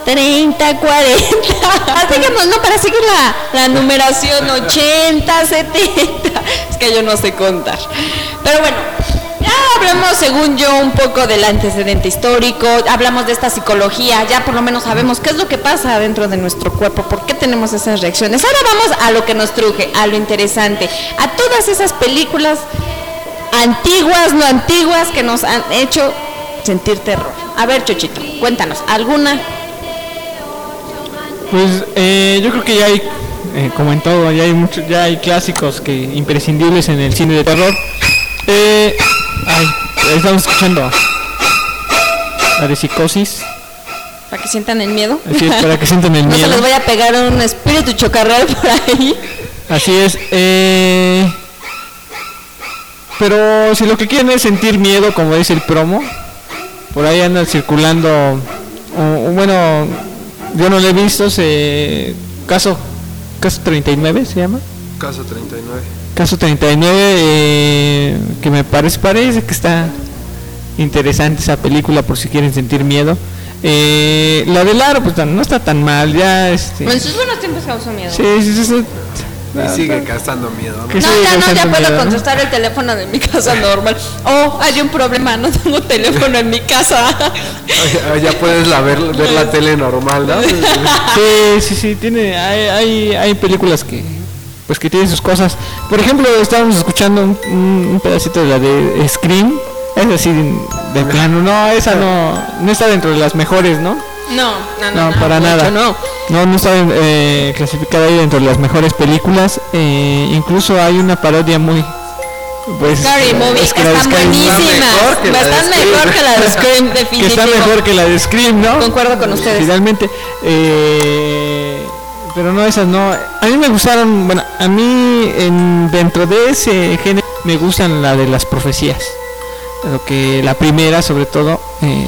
30, 40. Digamos, no, para seguir la numeración, 80, 70. Es que yo no sé contar. Pero bueno, ya hablamos, según yo, un poco del antecedente histórico, hablamos de esta psicología, ya por lo menos sabemos qué es lo que pasa dentro de nuestro cuerpo, por qué tenemos esas reacciones. Ahora vamos a lo que nos truje, a lo interesante, a todas esas películas antiguas, no antiguas, que nos han hecho sentir terror. A ver, Chochito, cuéntanos, ¿alguna? Pues yo creo que ya hay, como en todo, ya hay clásicos imprescindibles en el cine de terror. Estamos escuchando la de Psicosis. Para que sientan el miedo. Así es, para que sientan el miedo. No se les vaya a pegar un espíritu chocarrero por ahí. Así es. Pero si lo que quieren es sentir miedo, como dice el promo, por ahí anda circulando, bueno, yo no lo he visto, caso 39 se llama. Caso 39. Caso 39, que me parece que está interesante esa película por si quieren sentir miedo. La de Laro pues no está tan mal, ya Bueno, en sus buenos tiempos causó miedo. Sí. Y sigue causando miedo, ¿no? Ya puedo contestar el teléfono de mi casa normal. Hay un problema, no tengo teléfono en mi casa. Ya puedes ver la tele normal, ¿no? Sí, hay películas que tienen sus cosas. Por ejemplo, estábamos escuchando un pedacito de la de Scream. Es así de plano, no, esa no está dentro de las mejores, ¿no? No, para nada. No está clasificada ahí dentro de las mejores películas. Incluso hay una parodia muy Scary Movie, están buenísimas. Están mejor que la de Scream, definitivamente. Que está mejor que la de Scream, ¿no? Concuerdo con ustedes. Finalmente, pero no, esas no. A mí me gustaron, bueno, a mí dentro de ese género me gustan la de las profecías. Lo que la primera, sobre todo,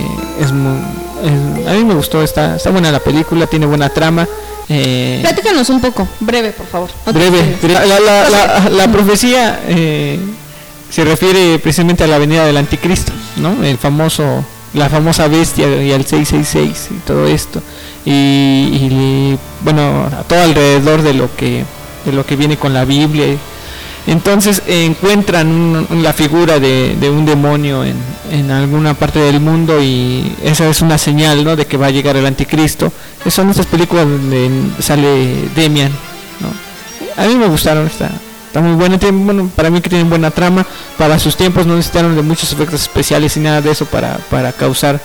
a mí me gustó, está buena la película, tiene buena trama. Platícanos un poco, breve, por favor. La profecía se refiere precisamente a la venida del anticristo, ¿no? La famosa bestia y al 666 y todo esto. Y bueno, a todo alrededor de lo que viene con la Biblia. Entonces encuentran la figura de un demonio en alguna parte del mundo y esa es una señal, ¿no?, de que va a llegar el anticristo. Son estas películas donde sale Demian, ¿no? A mí me gustaron, está muy buena, para mí que tienen buena trama. Para sus tiempos no necesitaron de muchos efectos especiales y nada de eso para causar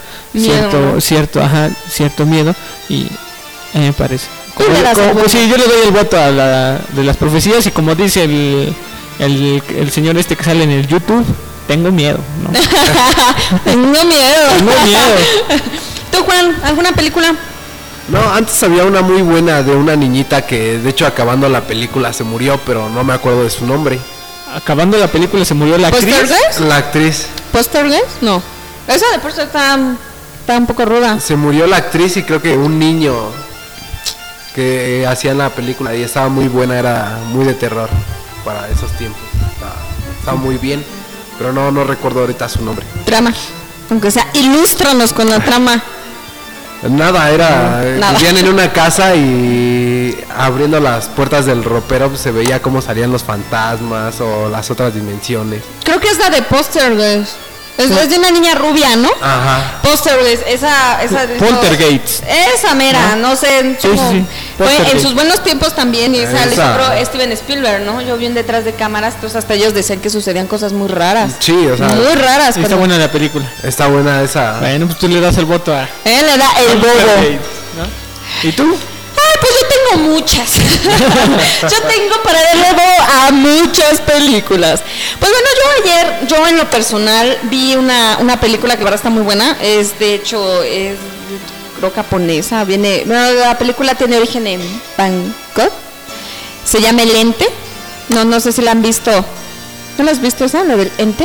cierto miedo, y a mí me parece. Sí, yo le doy el voto a la de las profecías, y como dice el señor que sale en el YouTube, tengo miedo, ¿no? Tengo miedo. ¿Tú, Juan, alguna película? No, antes había una muy buena de una niñita que de hecho acabando la película se murió, pero no me acuerdo de su nombre. Acabando la película se murió la actriz. La actriz. ¿Postergeist? No. Esa de Poster está un poco ruda. Se murió la actriz y creo que un niño que hacían la película y estaba muy buena, era muy de terror para esos tiempos. Estaba muy bien, pero no recuerdo ahorita su nombre. Trama, aunque sea, ilústranos con la trama. Nada, vivían en una casa y abriendo las puertas del ropero pues, se veía cómo salían los fantasmas o las otras dimensiones. Creo que es la de Poltergeist. Es de una niña rubia, ¿no? Ajá. Poltergeist, esa Poltergeist. Esa mera, no sé. Sí. Fue en sus buenos tiempos también, y esa le hizo Steven Spielberg, ¿no? Yo vi detrás de cámaras, entonces hasta ellos decían que sucedían cosas muy raras. Sí, o sea. Muy raras. Está buena la película. Está buena esa. Bueno, pues tú le das el voto a... Él le da el voto. ¿No? ¿Y tú? Pues yo tengo muchas. Yo tengo para darle voz a muchas películas. Pues bueno, yo en lo personal vi una película que ahora está muy buena. De hecho, creo japonesa. La película tiene origen en Bangkok. Se llama El Ente. No sé si la han visto. ¿No la has visto esa, la del Ente?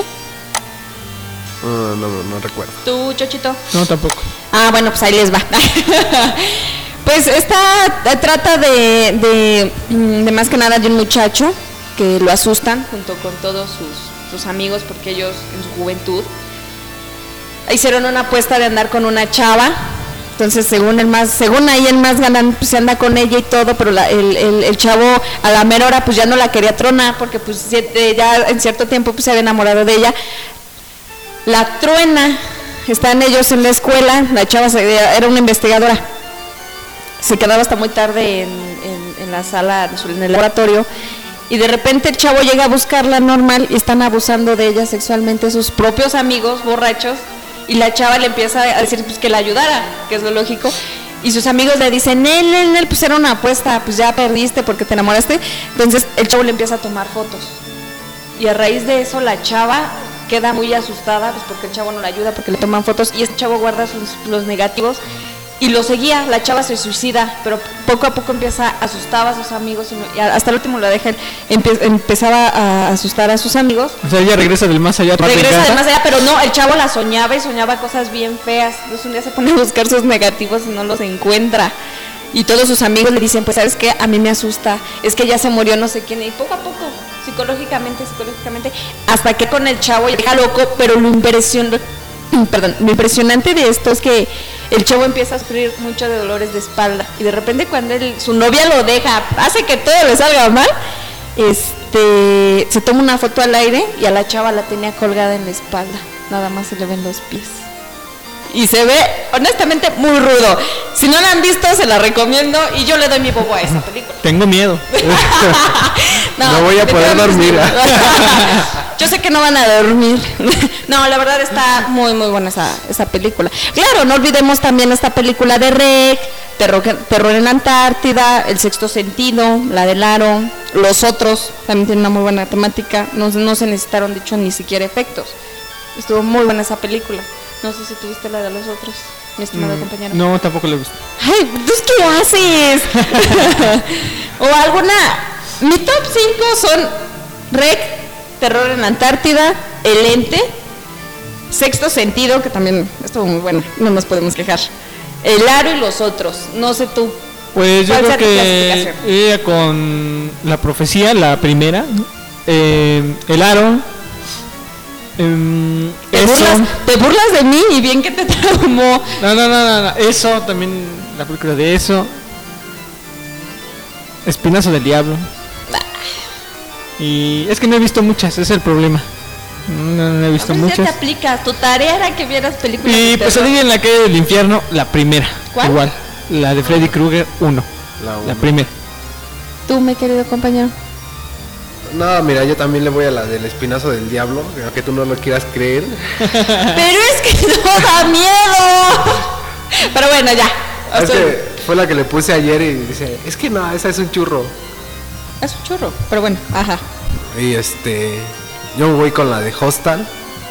No recuerdo. ¿Tú, Chochito? No, tampoco. Bueno, pues ahí les va. Pues trata de más que nada de un muchacho que lo asustan junto con todos sus amigos, porque ellos en su juventud hicieron una apuesta de andar con una chava Entonces, según ahí el más ganan, pues se anda con ella y todo, pero el chavo a la mera hora pues ya no la quería tronar porque pues ya en cierto tiempo pues se había enamorado de ella. La truena, están ellos en la escuela, la chava era una investigadora. Se quedaba hasta muy tarde en la sala, en el laboratorio, y de repente el chavo llega a buscarla normal y están abusando de ella sexualmente sus propios amigos borrachos, y la chava le empieza a decir pues que la ayudara, que es lo lógico, y sus amigos le dicen, él, pues era una apuesta, pues ya perdiste porque te enamoraste. Entonces el chavo le empieza a tomar fotos, y a raíz de eso la chava queda muy asustada, pues porque el chavo no la ayuda, porque le toman fotos, y este chavo guarda los negativos y lo seguía. La chava se suicida, pero poco a poco asustaba a sus amigos, y hasta el último la deja, empezaba a asustar a sus amigos. O sea, ella regresa del más allá. Regresa del más allá, pero no, el chavo la soñaba y soñaba cosas bien feas. Entonces un día se pone a buscar sus negativos y no los encuentra. Y todos sus amigos le dicen, pues ¿sabes qué? A mí me asusta, es que ya se murió no sé quién. Y poco a poco, psicológicamente, hasta que con el chavo ya deja loco, pero lo impresionante de esto es que el chavo empieza a sufrir mucho de dolores de espalda, y de repente cuando su novia lo deja, hace que todo le salga mal, se toma una foto al aire y a la chava la tenía colgada en la espalda, nada más se le ven los pies. Y se ve, honestamente, muy rudo. Si no la han visto, se la recomiendo, y yo le doy mi bobo a esa película. Tengo miedo. No voy a poder dormir. Yo sé que no van a dormir. No, la verdad está muy, muy buena esa película. Claro, no olvidemos también esta película de REC, Terror en la Antártida, El Sexto Sentido, la del Aro, Los Otros, también tiene una muy buena temática. No se necesitaron, de hecho, ni siquiera efectos. Estuvo muy buena esa película. No sé si tuviste la de Los Otros, mi estimado compañero. No, tampoco le gusta. Ay, pues ¿qué haces? O alguna... Mi top 5 son REC, Terror en la Antártida, El Ente, Sexto Sentido, que también estuvo muy buena, no nos podemos quejar, El Aro y Los Otros. No sé tú. Pues yo creo que ella con La Profecía, la primera, El Aro. Te burlas de mí, y bien que te traumó. No, eso también, la película de eso. Espinazo del Diablo. Y es que no he visto muchas, ese es el problema. No he visto muchas. Ya te aplicas, tu tarea era que vieras películas. Y Pesadilla en la calle del infierno, la primera. ¿Cuál? Igual, la de Freddy Krueger 1. La primera. Tú, mi querido compañero. No, mira, yo también le voy a la del Espinazo del Diablo, aunque tú no lo quieras creer. Pero es que no da miedo. Pero bueno, ya. Es que fue la que le puse ayer y dice, es que no, esa es un churro. Es un churro, pero bueno, ajá. Y yo voy con la de Hostal.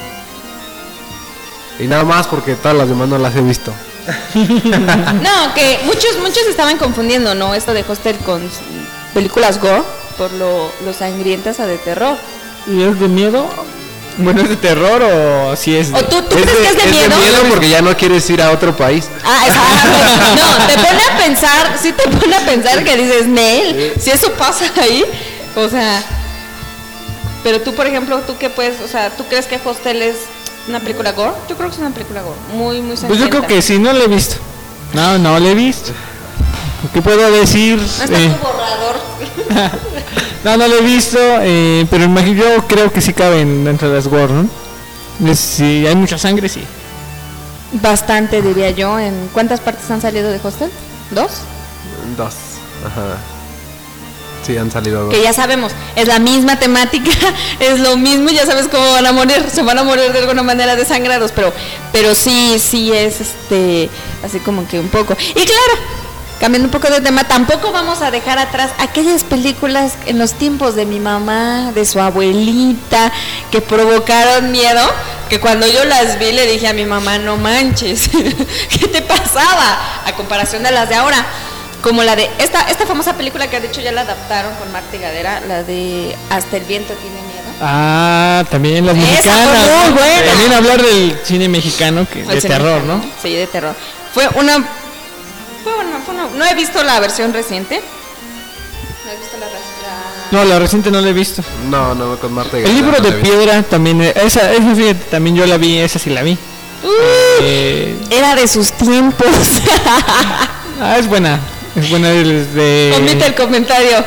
Y nada más porque todas las demás no las he visto. No, que muchos estaban confundiendo, ¿no? Esto de Hostel con películas gore, por lo sangrientas a de terror. ¿Y es de miedo? Bueno, ¿es de terror o si es de... ¿O tú crees que es de miedo? Es de miedo porque ya no quieres ir a otro país. Ah, exacto. No, te pone a pensar, sí te pone a pensar que dices, Nel, si eso pasa ahí, o sea... Pero tú, por ejemplo, ¿tú qué puedes, o sea, tú crees que Hostel es una película gore? Yo creo que es una película gore, muy, muy sangrienta. Pues yo creo que sí, no la he visto. No la he visto. ¿Qué puedo decir? No está tu borrador. No la he visto, pero yo creo que sí caben dentro de las gore, ¿no? Si hay mucha sangre, sí. Bastante, diría yo. ¿En cuántas partes han salido de Hostel? ¿2? 2. Ajá. Sí, han salido 2. Que ya sabemos, es la misma temática, es lo mismo, ya sabes cómo van a morir, se van a morir de alguna manera desangrados, pero sí es así como que un poco. Y claro, cambiando un poco de tema, tampoco vamos a dejar atrás aquellas películas en los tiempos de mi mamá, de su abuelita, que provocaron miedo, que cuando yo las vi le dije a mi mamá, no manches, ¿qué te pasaba? A comparación de las de ahora. Como la de esta famosa película que de hecho ya la adaptaron con Marta y Gadera, la de Hasta el viento tiene miedo. Ah, también las Esa mexicanas. fue muy buena. También hablar del cine mexicano, que de terror, ¿no? Sí, de terror. Fue una. No he visto la versión reciente. No he visto No, la reciente no la he visto. No, con Marta y El Gadera libro no de piedra también, esa fíjate, también yo la vi, esa sí la vi. Era de sus tiempos. Es buena. Es buena desde... Omite el comentario.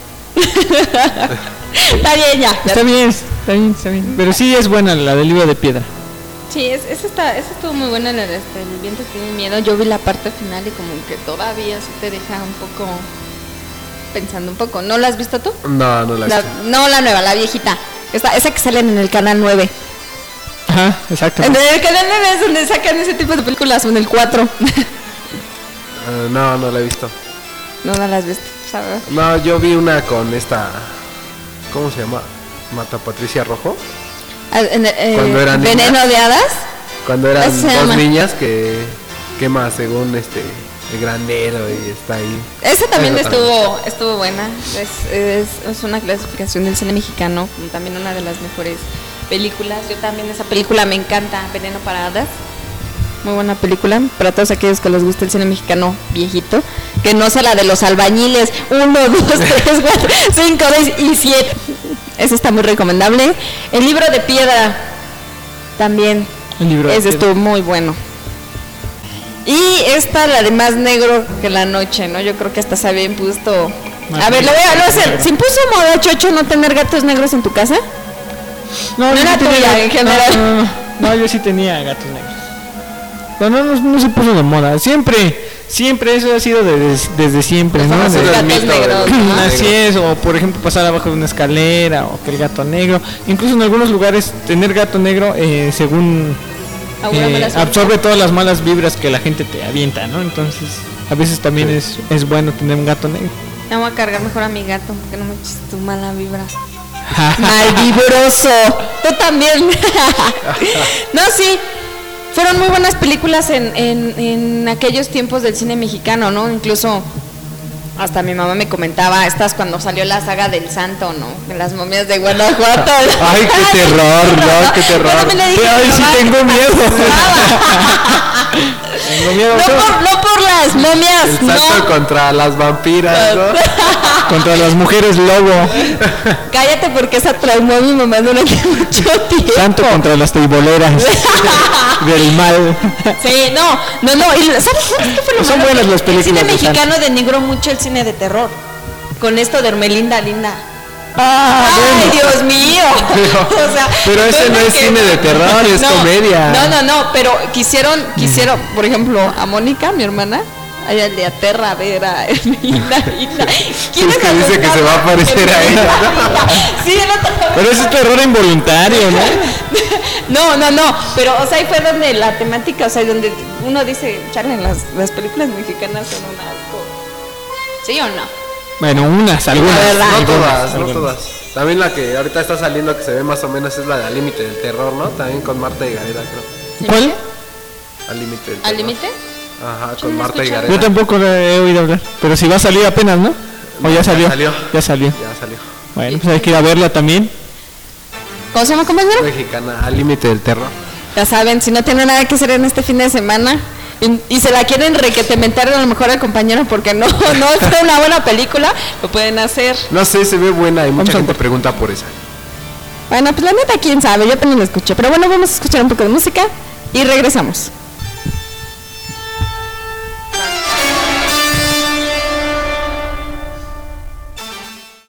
Está bien ya. Está bien. Pero sí es buena la del libro de piedra. Sí, esa estuvo muy buena, el viento tiene miedo. Yo vi la parte final y como que todavía sí te deja un poco pensando un poco. ¿No la has visto tú? No, no la he visto. No, la nueva, la viejita. Esa que sale en el canal 9. Ajá, exacto. En el canal 9 es donde sacan ese tipo de películas, o en el 4. No la he visto. No la has visto, ¿sabes? No, yo vi una con esta... ¿Cómo se llama? Mata Patricia Rojo. Cuando eran Veneno niñas. de hadas. Cuando eran Esa se dos llama. niñas que quema según el granero y está ahí. Esa también Esa estuvo buena. Es una clasificación del cine mexicano, también una de las mejores películas. Yo también esa película me encanta, Veneno para Hadas. Muy buena película para todos aquellos que les gusta el cine mexicano viejito, que no sea la de los albañiles 1, 2, 3, 4, 5, 6 y 7. Esa está muy recomendable. El libro de piedra también. Ese estuvo muy bueno. Y esta, la de Más negro que la noche, ¿no? Yo creo que hasta se había impuesto. A ver, lo voy a hacer. ¿Se impuso moda chocho no tener gatos negros en tu casa? No, era tuya en general. No, yo sí tenía gatos negros. Pero no se puso de moda. Siempre eso ha sido desde siempre, ¿no? Los gatos negros, ¿no? Así es, o por ejemplo pasar abajo de una escalera, o que el gato negro. Incluso en algunos lugares tener gato negro, según absorbe todas las malas vibras que la gente te avienta, ¿no? Entonces a veces también es bueno tener un gato negro. Me voy a cargar mejor a mi gato, que no me eches tu mala vibra. Malvibroso. Tú también. No, sí. Fueron muy buenas películas en aquellos tiempos del cine mexicano, ¿no? Incluso hasta mi mamá me comentaba estas cuando salió la saga del Santo, ¿no? De las momias de Guanajuato. Ay, qué terror, no, qué terror. Ay, sí tengo miedo. Tengo miedo. No por las momias, El salto contra las vampiras, ¿no? Contra las mujeres lobo. Cállate porque esa traumó a mi mamá durante mucho tiempo. Santo contra las triboleras del mal. Sí, no. ¿Y sabes qué fue lo Son malo? buenas las películas El cine de mexicano denigró mucho el cine de terror. Con esto de Hermelinda Linda. Ah, ¡Ay, bueno. Dios mío! O sea, Pero ese no es cine de terror, es comedia. No, pero quisieron, por ejemplo, a Mónica, mi hermana, a ella le aterra ver a Hermelinda Linda. ¿Quién Es que dice que se va a parecer a ella, Sí, el otro. Pero ese es terror involuntario, ¿no? No, pero o sea, ahí fue donde la temática, o sea, donde uno dice, Charlie, las películas mexicanas son un asco. ¿Sí o no? Bueno, algunas. No todas. También la que ahorita está saliendo que se ve más o menos es la de Al Límite del Terror, ¿no? También con Marta y Gareda, creo. ¿Cuál? Al Límite del Terror. ¿Al límite? Ajá, Yo con no Marta y escuché. Gareda. Yo tampoco le he oído hablar. Pero si va a salir apenas, ¿no? ¿O ya salió? Ya salió. Bueno, pues hay que ir a verla también. ¿Cómo se llama, compañero? Mexicana, Al Límite del Terror. Ya saben, si no tienen nada que hacer en este fin de semana y se la quieren requetementar a lo mejor al compañero porque no fue una buena película, lo pueden hacer. No sé, se ve buena y mucha Vamos a gente ver. pregunta por esa. Bueno, pues la neta, quién sabe, yo apenas la escuché. Pero bueno, vamos a escuchar un poco de música y regresamos.